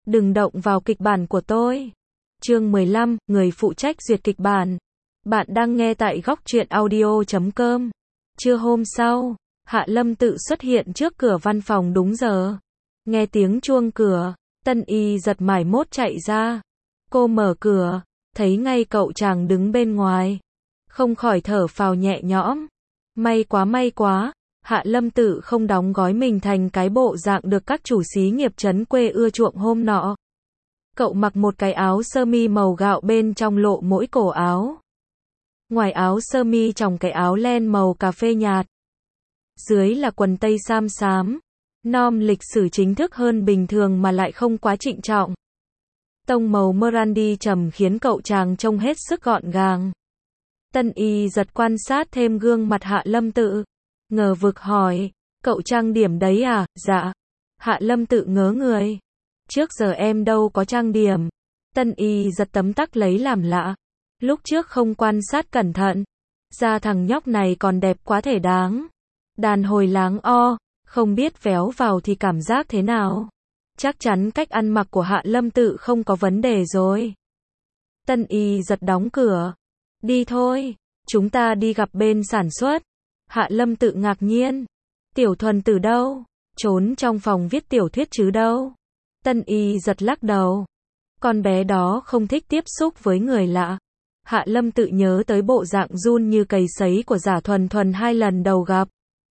Đừng động vào kịch bản của tôi. Chương 15, người phụ trách duyệt kịch bản. Bạn đang nghe tại góc truyện audio.com. Trưa hôm sau, Hạ Lâm Tự xuất hiện trước cửa văn phòng đúng giờ. Nghe tiếng chuông cửa, Tân Y giật mải mốt chạy ra. Cô mở cửa, thấy ngay cậu chàng đứng bên ngoài. Không khỏi thở phào nhẹ nhõm. May quá, Hạ Lâm Tự không đóng gói mình thành cái bộ dạng được các chủ xí nghiệp trấn quê ưa chuộng hôm nọ. Cậu mặc một cái áo sơ mi màu gạo, bên trong lộ mỗi cổ áo. Ngoài áo sơ mi tròng cái áo len màu cà phê nhạt. Dưới là quần tây sam xám. Nom lịch sử chính thức hơn bình thường mà lại không quá trịnh trọng. Tông màu Merandi trầm khiến cậu chàng trông hết sức gọn gàng. Tân Y giật quan sát thêm gương mặt Hạ Lâm Tự. Ngờ vực hỏi, cậu trang điểm đấy à? Dạ. Hạ Lâm Tự ngớ người. Trước giờ em đâu có trang điểm. Tân Y giật tấm tắc lấy làm lạ. Lúc trước không quan sát cẩn thận. Da thằng nhóc này còn đẹp quá thể đáng. Đàn hồi láng o, không biết véo vào thì cảm giác thế nào. Chắc chắn cách ăn mặc của Hạ Lâm Tự không có vấn đề rồi. Tân Y giật đóng cửa. Đi thôi, chúng ta đi gặp bên sản xuất. Hạ Lâm Tự ngạc nhiên. Tiểu Thuần từ đâu? Trốn trong phòng viết tiểu thuyết chứ đâu. Tân Y giật lắc đầu. Con bé đó không thích tiếp xúc với người lạ. Hạ Lâm Tự nhớ tới bộ dạng run như cầy sấy của Giả Thuần Thuần hai lần đầu gặp.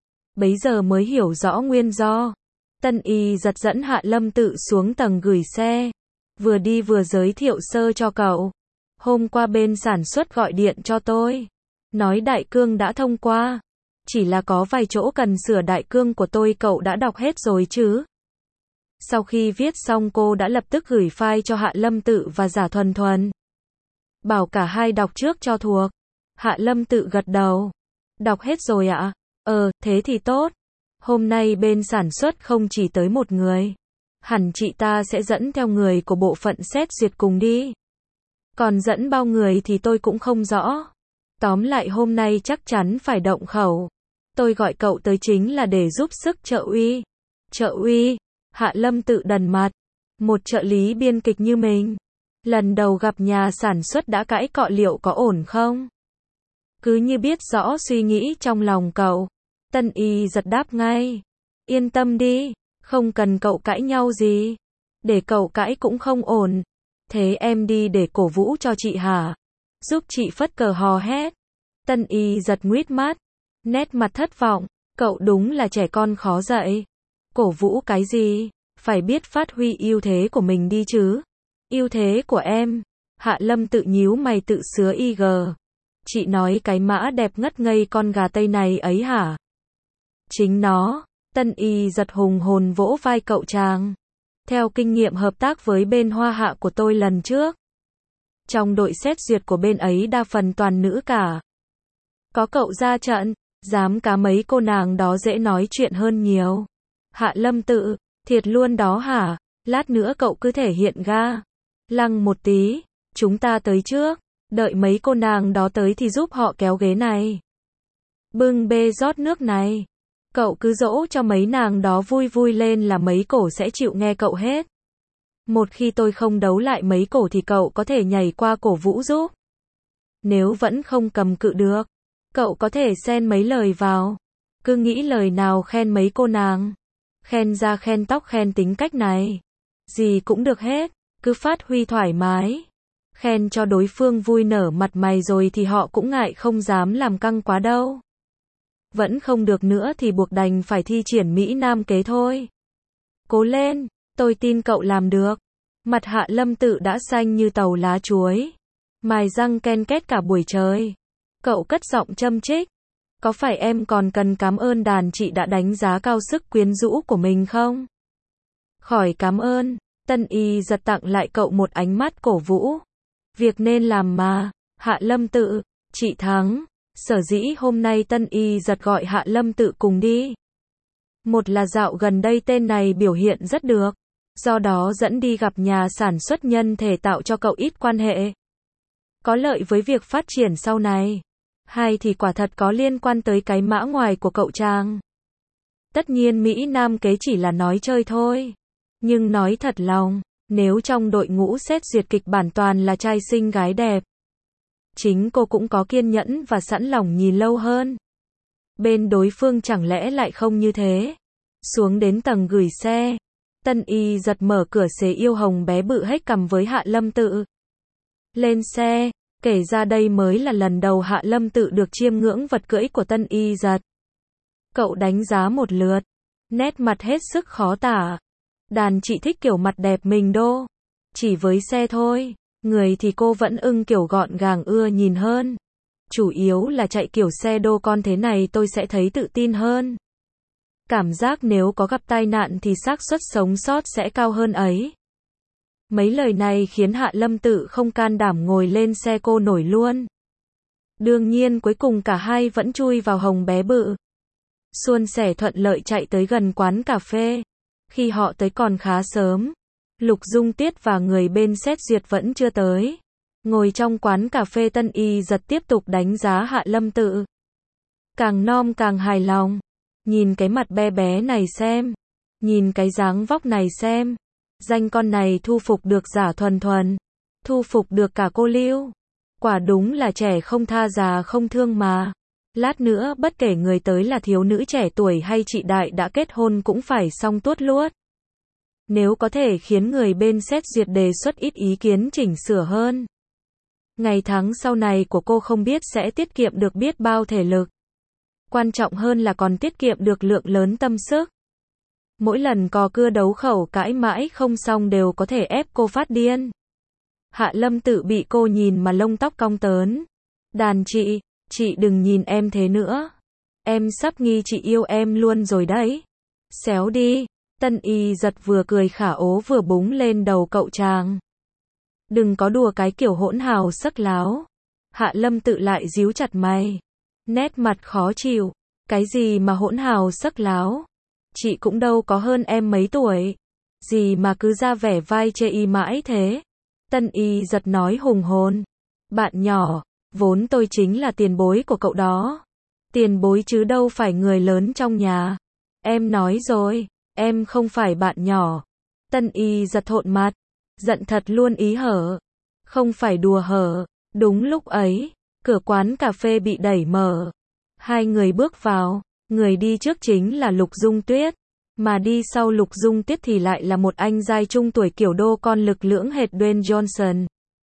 Bấy giờ mới hiểu rõ nguyên do. Tân Y giật dẫn Hạ Lâm Tự xuống tầng gửi xe. Vừa đi vừa giới thiệu sơ cho cậu. Hôm qua bên sản xuất gọi điện cho tôi. Nói đại cương đã thông qua. Chỉ là có vài chỗ cần sửa, đại cương của tôi cậu đã đọc hết rồi chứ? Sau khi viết xong cô đã lập tức gửi file cho Hạ Lâm Tự và Giả Thuần Thuần. Bảo cả hai đọc trước cho thuộc. Hạ Lâm Tự gật đầu. Đọc hết rồi ạ? Thế thì tốt. Hôm nay bên sản xuất không chỉ tới một người. Hẳn chị ta sẽ dẫn theo người của bộ phận xét duyệt cùng đi. Còn dẫn bao người thì tôi cũng không rõ. Tóm lại hôm nay chắc chắn phải động khẩu. Tôi gọi cậu tới chính là để giúp sức trợ uy. Trợ uy? Hạ Lâm Tự đần mặt. Một trợ lý biên kịch như mình. Lần đầu gặp nhà sản xuất đã cãi cọ, liệu có ổn không? Cứ như biết rõ suy nghĩ trong lòng cậu. Tân Y giật đáp ngay. Yên tâm đi, không cần cậu cãi nhau gì. Để cậu cãi cũng không ổn. Thế em đi để cổ vũ cho chị hả? Giúp chị phất cờ hò hét. Tân Y giật nguýt mắt. Nét mặt thất vọng. Cậu đúng là trẻ con khó dạy. Cổ vũ cái gì? Phải biết phát huy ưu thế của mình đi chứ. Ưu thế của em? Hạ Lâm Tự nhíu mày tự sứa IG. Chị nói cái mã đẹp ngất ngây con gà Tây này ấy hả? Chính nó. Tân Y giật hùng hồn vỗ vai cậu chàng. Theo kinh nghiệm hợp tác với bên Hoa Hạ của tôi lần trước. Trong đội xét duyệt của bên ấy đa phần toàn nữ cả. Có cậu ra trận, dám cá mấy cô nàng đó dễ nói chuyện hơn nhiều. Hạ Lâm Tự, thiệt luôn đó hả? Lát nữa cậu cứ thể hiện ga lăng một tí, chúng ta tới trước, đợi mấy cô nàng đó tới thì giúp họ kéo ghế này. Bưng bê rót nước này. Cậu cứ dỗ cho mấy nàng đó vui vui lên là mấy cổ sẽ chịu nghe cậu hết. Một khi tôi không đấu lại mấy cổ thì cậu có thể nhảy qua cổ vũ giúp. Nếu vẫn không cầm cự được, cậu có thể xen mấy lời vào. Cứ nghĩ lời nào khen mấy cô nàng. Khen da khen tóc khen tính cách này. Gì cũng được hết, cứ phát huy thoải mái. Khen cho đối phương vui nở mặt mày rồi thì họ cũng ngại không dám làm căng quá đâu. Vẫn không được nữa thì buộc đành phải thi triển Mỹ Nam kế thôi. Cố lên, tôi tin cậu làm được. Mặt Hạ Lâm Tự đã xanh như tàu lá chuối. Mài răng ken két cả buổi trời. Cậu cất giọng châm chích. Có phải em còn cần cảm ơn đàn chị đã đánh giá cao sức quyến rũ của mình không? Khỏi cảm ơn. Tân Y giật tặng lại cậu một ánh mắt cổ vũ. Việc nên làm mà. Hạ Lâm Tự, chị thắng. Sở dĩ hôm nay Tân Y giật gọi Hạ Lâm Tự cùng đi. Một là dạo gần đây tên này biểu hiện rất được. Do đó dẫn đi gặp nhà sản xuất nhân thể tạo cho cậu ít quan hệ. Có lợi với việc phát triển sau này. Hai thì quả thật có liên quan tới cái mã ngoài của cậu chàng. Tất nhiên Mỹ Nam kế chỉ là nói chơi thôi. Nhưng nói thật lòng, Nếu trong đội ngũ xét duyệt kịch bản toàn là trai xinh gái đẹp, chính cô cũng có kiên nhẫn và sẵn lòng nhìn lâu hơn. Bên đối phương chẳng lẽ lại không như thế? Xuống đến tầng gửi xe, Tân Y giật mở cửa xế yêu hồng bé bự hếch cằm với Hạ Lâm Tự. Lên xe, kể ra đây mới là lần đầu Hạ Lâm Tự được chiêm ngưỡng vật cưỡi của Tân Y giật. Cậu đánh giá một lượt, nét mặt hết sức khó tả. Đàn chị thích kiểu mặt đẹp mình đô. Chỉ với xe thôi, người thì cô vẫn ưng kiểu gọn gàng ưa nhìn hơn. Chủ yếu là chạy kiểu xe đô con thế này tôi sẽ thấy tự tin hơn. Cảm giác nếu có gặp tai nạn thì xác suất sống sót sẽ cao hơn ấy. Mấy lời này khiến Hạ Lâm Tự không can đảm ngồi lên xe cô nổi luôn. Đương nhiên cuối cùng cả hai vẫn chui vào hồng bé bự. Suôn sẻ thuận lợi chạy tới gần quán cà phê. Khi họ tới còn khá sớm. Lục Dung Tiết và người bên xét duyệt vẫn chưa tới. Ngồi trong quán cà phê Tân Y giật tiếp tục đánh giá Hạ Lâm Tự. Càng nom càng hài lòng. Nhìn cái mặt bé bé này xem. Nhìn cái dáng vóc này xem. Danh con này thu phục được giả thuần thuần. Thu phục được cả cô Lưu. Quả đúng là trẻ không tha già không thương mà. Lát nữa bất kể người tới là thiếu nữ trẻ tuổi hay chị đại đã kết hôn cũng phải xong tuốt luốt. Nếu có thể khiến người bên xét duyệt đề xuất ít ý kiến chỉnh sửa hơn. Ngày tháng sau này của cô không biết sẽ tiết kiệm được biết bao thể lực. Quan trọng hơn là còn tiết kiệm được lượng lớn tâm sức. Mỗi lần cò cưa đấu khẩu cãi mãi không xong đều có thể ép cô phát điên. Hạ Lâm Tự bị cô nhìn mà lông tóc cong tớn. Đàn chị đừng nhìn em thế nữa. Em sắp nghi chị yêu em luôn rồi đấy. Xéo đi. Tân Y giật vừa cười khả ố vừa búng lên đầu cậu chàng. Đừng có đùa cái kiểu hỗn hào sắc láo. Hạ Lâm Tự lại díu chặt mày. Nét mặt khó chịu. Cái gì mà hỗn hào sắc láo? Chị cũng đâu có hơn em mấy tuổi. Gì mà cứ ra vẻ vai chê y mãi thế? Tân Y giật nói hùng hồn. Bạn nhỏ, vốn tôi chính là tiền bối của cậu đó. Tiền bối chứ đâu phải người lớn trong nhà. Em nói rồi, em không phải bạn nhỏ. Tân Y giật thộn mặt. Giận thật luôn ý hở. Không phải đùa hở. Đúng lúc ấy, cửa quán cà phê bị đẩy mở. Hai người bước vào. Người đi trước chính là Lục Dung Tuyết. Mà đi sau Lục Dung Tuyết thì lại là một anh giai trung tuổi kiểu đô con lực lưỡng hệt Dwayne Johnson.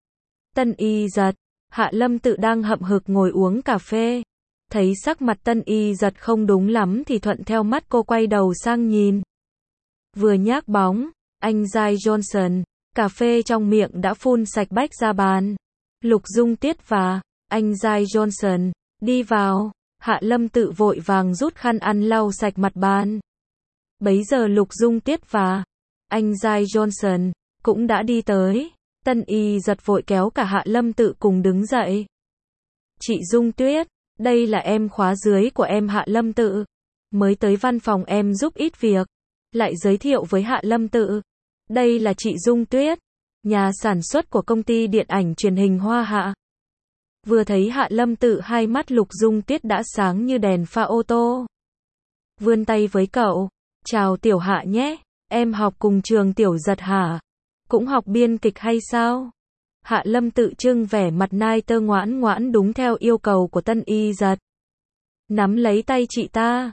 Tân Y giật. Hạ Lâm Tự đang hậm hực ngồi uống cà phê. Thấy sắc mặt Tân Y giật không đúng lắm thì thuận theo mắt cô quay đầu sang nhìn. Vừa nhác bóng, anh giai Johnson, cà phê trong miệng đã phun sạch bách ra bàn. Lục Dung Tiết và anh giai Johnson đi vào. Hạ Lâm Tự vội vàng rút khăn ăn lau sạch mặt bàn. Bấy giờ Lục Dung Tiết và anh giai Johnson cũng đã đi tới. Tân Y giật vội kéo cả Hạ Lâm Tự cùng đứng dậy. Chị Dung Tuyết, đây là em khóa dưới của em Hạ Lâm Tự. Mới tới văn phòng em giúp ít việc. Lại giới thiệu với Hạ Lâm Tự. Đây là chị Dung Tuyết, nhà sản xuất của công ty điện ảnh truyền hình Hoa Hạ. Vừa thấy Hạ Lâm Tự hai mắt Lục Dung Tuyết đã sáng như đèn pha ô tô. Vươn tay với cậu. Chào Tiểu Hạ nhé, em học cùng trường Tiểu Giật hả? Cũng học biên kịch hay sao? Hạ Lâm Tự trưng vẻ mặt nai tơ ngoãn ngoãn đúng theo yêu cầu của Tân Y giật. Nắm lấy tay chị ta.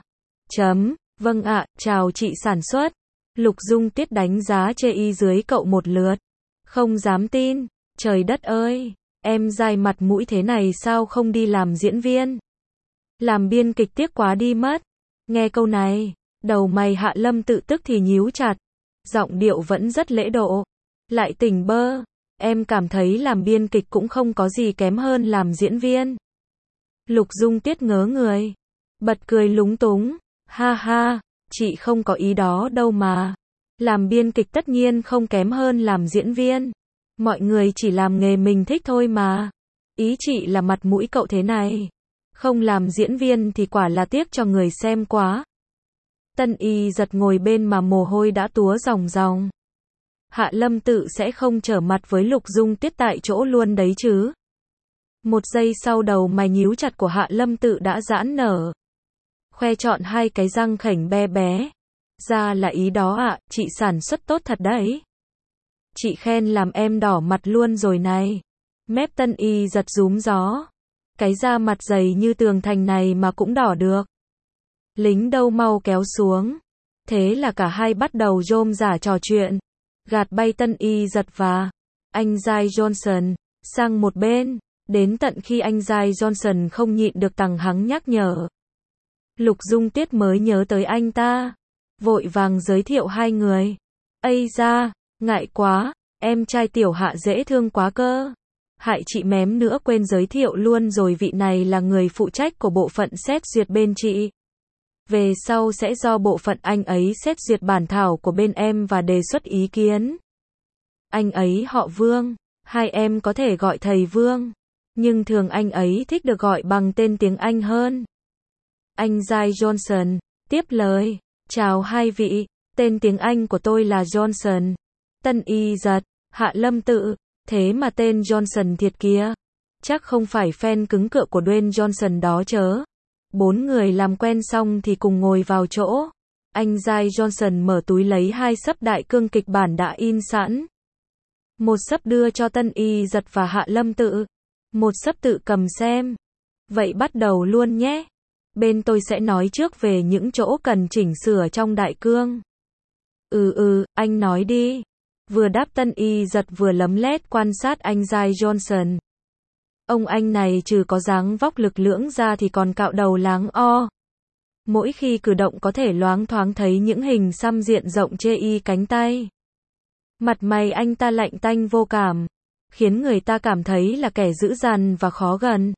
Vâng ạ, chào chị sản xuất. Lục Dung Tuyết đánh giá chê y dưới cậu một lượt. Không dám tin, trời đất ơi, em dai mặt mũi thế này sao không đi làm diễn viên? Làm biên kịch tiếc quá đi mất. Nghe câu này, đầu mày Hạ Lâm Tự tức thì nhíu chặt. Giọng điệu vẫn rất lễ độ. Lại tỉnh bơ, em cảm thấy làm biên kịch cũng không có gì kém hơn làm diễn viên. Lục Dung Tuyết ngớ người. Bật cười lúng túng. Ha ha, chị không có ý đó đâu mà. Làm biên kịch tất nhiên không kém hơn làm diễn viên. Mọi người chỉ làm nghề mình thích thôi mà. Ý chị là mặt mũi cậu thế này. Không làm diễn viên thì quả là tiếc cho người xem quá. Tân Y giật ngồi bên mà mồ hôi đã túa ròng ròng. Hạ Lâm Tự sẽ không trở mặt với Lục Dung Tuyết tại chỗ luôn đấy chứ. Một giây sau đầu mày nhíu chặt của Hạ Lâm Tự đã giãn nở. Khoe trọn hai cái răng khểnh be bé. Ra là ý đó ạ, chị sản xuất tốt thật đấy. Chị khen làm em đỏ mặt luôn rồi này. Mép Tân Y giật rúm gió. Cái da mặt dày như tường thành này mà cũng đỏ được. Lính đâu mau kéo xuống. Thế là cả hai bắt đầu rôm rả trò chuyện. Gạt bay Tân Y giật và anh Giai Johnson sang một bên. Đến tận khi anh Giai Johnson không nhịn được tằng hắng nhắc nhở. Lục Dung Tuyết mới nhớ tới anh ta. Vội vàng giới thiệu hai người. Ây da, ngại quá, em trai Tiểu Hạ dễ thương quá cơ. Hại chị mém nữa quên giới thiệu luôn rồi, vị này là người phụ trách của bộ phận xét duyệt bên chị. Về sau sẽ do bộ phận anh ấy xét duyệt bản thảo của bên em và đề xuất ý kiến. Anh ấy họ Vương, hai em có thể gọi thầy Vương, nhưng thường anh ấy thích được gọi bằng tên tiếng Anh hơn. Anh Giai Johnson tiếp lời, chào hai vị, tên tiếng Anh của tôi là Johnson. Tân Y giật, Hạ Lâm Tự, thế mà tên Johnson thiệt kìa. Chắc không phải fan cứng cựa của Dwayne Johnson đó chớ. Bốn người làm quen xong thì cùng ngồi vào chỗ. Anh Giai Johnson mở túi lấy hai xấp đại cương kịch bản đã in sẵn. Một xấp đưa cho Tân Y giật và Hạ Lâm Tự. Một xấp tự cầm xem. Vậy bắt đầu luôn nhé. Bên tôi sẽ nói trước về những chỗ cần chỉnh sửa trong đại cương. Anh nói đi. Vừa đáp Tân Y giật vừa lấm lét quan sát anh Giai Johnson. Ông anh này trừ có dáng vóc lực lưỡng ra thì còn cạo đầu láng o. Mỗi khi cử động có thể loáng thoáng thấy những hình xăm diện rộng chê y cánh tay. Mặt mày anh ta lạnh tanh vô cảm, khiến người ta cảm thấy là kẻ dữ dằn và khó gần.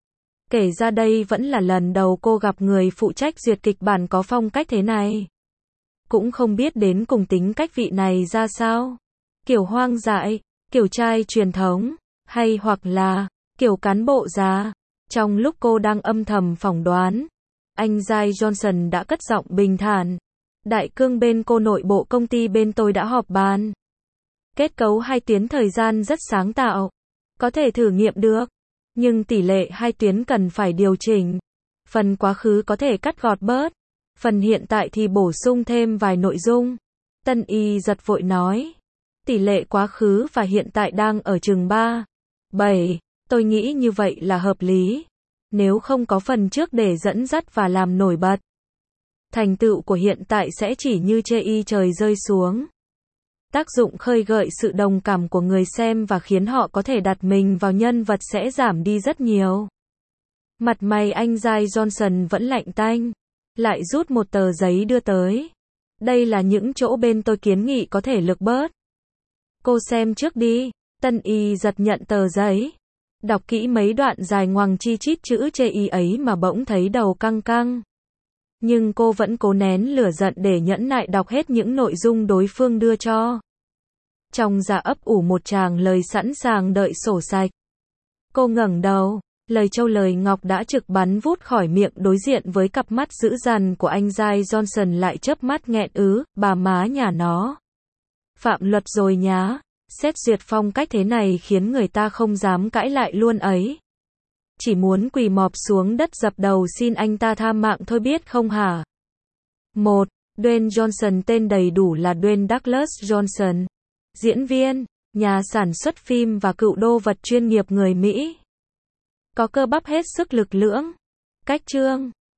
Kể ra đây vẫn là lần đầu cô gặp người phụ trách duyệt kịch bản có phong cách thế này. Cũng không biết đến cùng tính cách vị này ra sao. Kiểu hoang dại, kiểu trai truyền thống, hay hoặc là kiểu cán bộ già. Trong lúc cô đang âm thầm phỏng đoán, anh Giai Johnson đã cất giọng bình thản. Đại cương bên cô, nội bộ công ty bên tôi đã họp bàn. Kết cấu hai tuyến thời gian rất sáng tạo, có thể thử nghiệm được, nhưng tỷ lệ hai tuyến cần phải điều chỉnh. Phần quá khứ có thể cắt gọt bớt, phần hiện tại thì bổ sung thêm vài nội dung. Tân Y giật vội nói, tỷ lệ quá khứ và hiện tại đang ở chừng 3:7, tôi nghĩ như vậy là hợp lý. Nếu không có phần trước để dẫn dắt và làm nổi bật, thành tựu của hiện tại sẽ chỉ như chê y trời rơi xuống. Tác dụng khơi gợi sự đồng cảm của người xem và khiến họ có thể đặt mình vào nhân vật sẽ giảm đi rất nhiều. Mặt mày anh Giai Johnson vẫn lạnh tanh, lại rút một tờ giấy đưa tới. Đây là những chỗ bên tôi kiến nghị có thể lược bớt. Cô xem trước đi. Tân Y giật nhận tờ giấy, đọc kỹ mấy đoạn dài ngoằng chi chít chữ chê y ấy mà bỗng thấy đầu căng căng. Nhưng cô vẫn cố nén lửa giận để nhẫn nại đọc hết những nội dung đối phương đưa cho. Trong dạ ấp ủ một tràng lời sẵn sàng đợi sổ sạch. Cô ngẩng đầu, lời châu lời ngọc đã trực bắn vút khỏi miệng, đối diện với cặp mắt dữ dằn của anh Giai Johnson lại chớp mắt nghẹn bà má nhà nó. Phạm luật rồi nhá, xét duyệt phong cách thế này khiến người ta không dám cãi lại luôn ấy. Chỉ muốn quỳ mọp xuống đất dập đầu xin anh ta tha mạng thôi biết không hả? 1. Dwayne Johnson, tên đầy đủ là Dwayne Douglas Johnson. Diễn viên, nhà sản xuất phim và cựu đô vật chuyên nghiệp người Mỹ. Có cơ bắp hết sức lực lưỡng, cách trương,